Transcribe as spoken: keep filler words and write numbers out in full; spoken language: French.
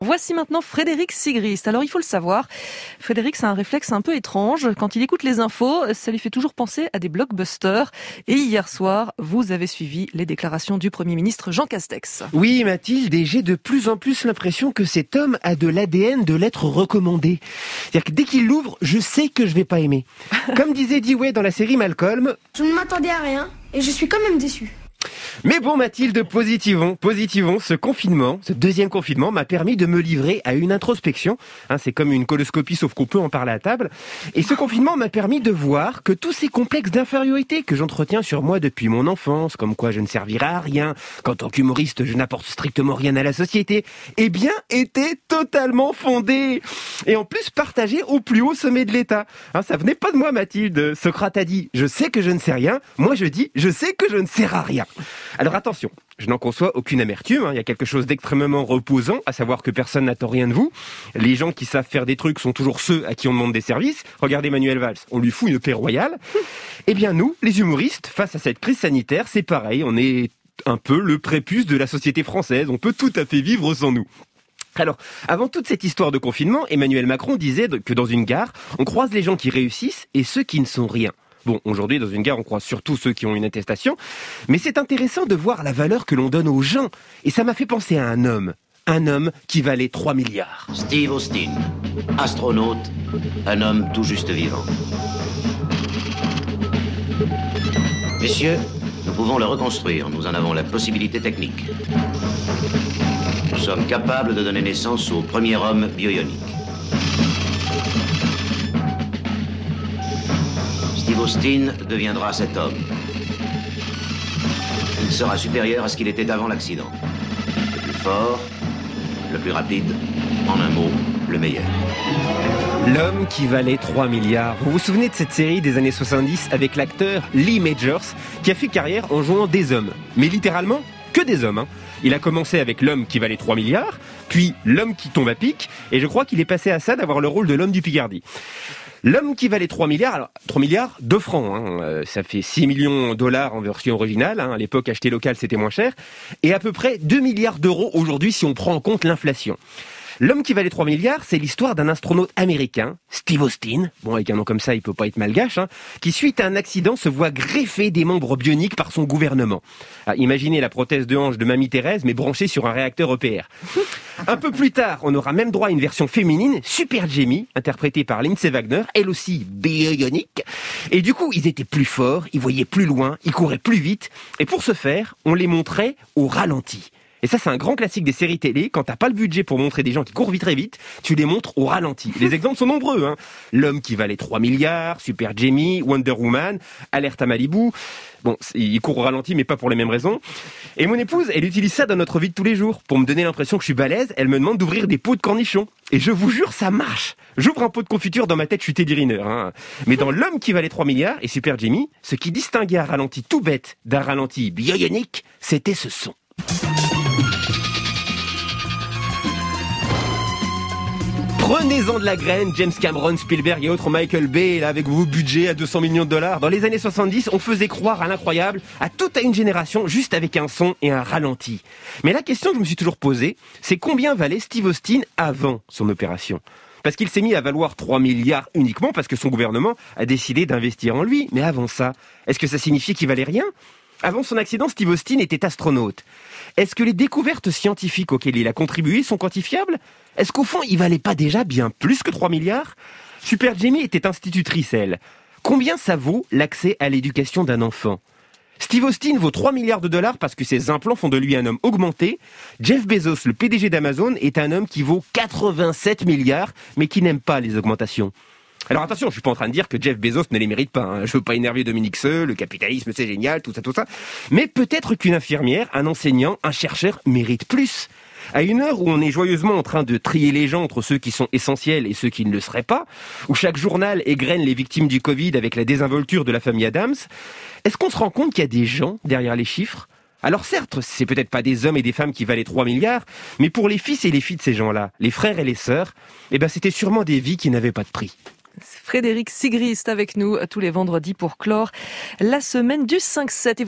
Voici maintenant Frédéric Sigrist. Alors il faut le savoir, Frédéric c'est un réflexe un peu étrange. Quand il écoute les infos, ça lui fait toujours penser à des blockbusters. Et hier soir, vous avez suivi les déclarations du Premier ministre Jean Castex. Oui Mathilde, et j'ai de plus en plus l'impression que cet homme a de l'A D N de l'être recommandé. C'est-à-dire que dès qu'il l'ouvre, je sais que je vais pas aimer. Comme disait Dewey dans la série Malcolm, je ne m'attendais à rien et je suis quand même déçu. Mais bon Mathilde, positivons, positivons, ce confinement, ce deuxième confinement m'a permis de me livrer à une introspection. Hein, c'est comme une coloscopie sauf qu'on peut en parler à table. Et ce confinement m'a permis de voir que tous ces complexes d'infériorité que j'entretiens sur moi depuis mon enfance, comme quoi je ne servirai à rien, qu'en tant qu'humoriste je n'apporte strictement rien à la société, eh bien étaient totalement fondés. Et en plus partagés au plus haut sommet de l'État. Hein, ça venait pas de moi Mathilde. Socrate a dit « je sais que je ne sais rien », moi je dis « je sais que je ne sers à rien ». Alors attention, je n'en conçois aucune amertume, hein. Il y a quelque chose d'extrêmement reposant, à savoir que personne n'attend rien de vous. Les gens qui savent faire des trucs sont toujours ceux à qui on demande des services. Regardez Manuel Valls, on lui fout une paix royale. Eh bien nous, les humoristes, face à cette crise sanitaire, c'est pareil, on est un peu le prépuce de la société française, on peut tout à fait vivre sans nous. Alors, avant toute cette histoire de confinement, Emmanuel Macron disait que dans une gare, on croise les gens qui réussissent et ceux qui ne sont rien. Bon, aujourd'hui, dans une gare, on croise surtout ceux qui ont une attestation, mais c'est intéressant de voir la valeur que l'on donne aux gens. Et ça m'a fait penser à un homme, un homme qui valait trois milliards. Steve Austin, astronaute, un homme tout juste vivant. Messieurs, nous pouvons le reconstruire, nous en avons la possibilité technique. Nous sommes capables de donner naissance au premier homme bioionique. Steve Austin deviendra cet homme. Il sera supérieur à ce qu'il était avant l'accident. Le plus fort, le plus rapide, en un mot, le meilleur. L'homme qui valait trois milliards. Vous vous souvenez de cette série des années soixante-dix avec l'acteur Lee Majors qui a fait carrière en jouant des hommes. Mais littéralement, que des hommes. Hein. Il a commencé avec l'homme qui valait trois milliards, puis l'homme qui tombe à pic, et je crois qu'il est passé à ça d'avoir le rôle de l'homme du Picardie. L'homme qui valait trois milliards, alors trois milliards de francs, hein, euh, ça fait six millions de dollars en version originale, hein, à l'époque acheter local c'était moins cher, et à peu près deux milliards d'euros aujourd'hui si on prend en compte l'inflation. L'homme qui valait trois milliards, c'est l'histoire d'un astronaute américain, Steve Austin, bon avec un nom comme ça il peut pas être malgache, hein, qui suite à un accident se voit greffer des membres bioniques par son gouvernement. Ah, imaginez la prothèse de hanche de Mamie Thérèse mais branchée sur un réacteur E P R. Un peu plus tard, on aura même droit à une version féminine, Super Jamie, interprétée par Lindsay Wagner, elle aussi bionique. Et du coup, ils étaient plus forts, ils voyaient plus loin, ils couraient plus vite. Et pour ce faire, on les montrait au ralenti. Et ça, c'est un grand classique des séries télé. Quand t'as pas le budget pour montrer des gens qui courent vite très vite, tu les montres au ralenti. Les exemples sont nombreux, hein. L'homme qui valait trois milliards, Super Jamie, Wonder Woman, Alerte à Malibu. Bon, il court au ralenti, mais pas pour les mêmes raisons. Et mon épouse, elle utilise ça dans notre vie de tous les jours. Pour me donner l'impression que je suis balèze, elle me demande d'ouvrir des pots de cornichons. Et je vous jure, ça marche. J'ouvre un pot de confiture, dans ma tête, je suis Teddy Riner, hein. Mais dans l'homme qui valait trois milliards et Super Jamie, ce qui distinguait un ralenti tout bête d'un ralenti bionique, c'était ce son. Prenez-en de la graine, James Cameron, Spielberg et autres Michael Bay, là, avec vos budgets à deux cents millions de dollars. Dans les années soixante-dix, on faisait croire à l'incroyable, à toute une génération, juste avec un son et un ralenti. Mais la question que je me suis toujours posée, c'est combien valait Steve Austin avant son opération ? Parce qu'il s'est mis à valoir trois milliards uniquement parce que son gouvernement a décidé d'investir en lui. Mais avant ça, est-ce que ça signifiait qu'il valait rien ? Avant son accident, Steve Austin était astronaute. Est-ce que les découvertes scientifiques auxquelles il a contribué sont quantifiables ? Est-ce qu'au fond, il valait pas déjà bien plus que trois milliards ? Super Jamie était institutrice, elle. Combien ça vaut l'accès à l'éducation d'un enfant ? Steve Austin vaut trois milliards de dollars parce que ses implants font de lui un homme augmenté. Jeff Bezos, le P D G d'Amazon, est un homme qui vaut quatre-vingt-sept milliards, mais qui n'aime pas les augmentations. Alors attention, je suis pas en train de dire que Jeff Bezos ne les mérite pas, hein. Je veux pas énerver Dominique Seux, le capitalisme c'est génial, tout ça, tout ça. Mais peut-être qu'une infirmière, un enseignant, un chercheur mérite plus. À une heure où on est joyeusement en train de trier les gens entre ceux qui sont essentiels et ceux qui ne le seraient pas, où chaque journal égrène les victimes du Covid avec la désinvolture de la famille Adams, est-ce qu'on se rend compte qu'il y a des gens derrière les chiffres ? Alors certes, c'est peut-être pas des hommes et des femmes qui valaient trois milliards, mais pour les fils et les filles de ces gens-là, les frères et les sœurs, eh ben c'était sûrement des vies qui n'avaient pas de prix. Frédéric Sigrist avec nous tous les vendredis pour clore la semaine du cinq sept.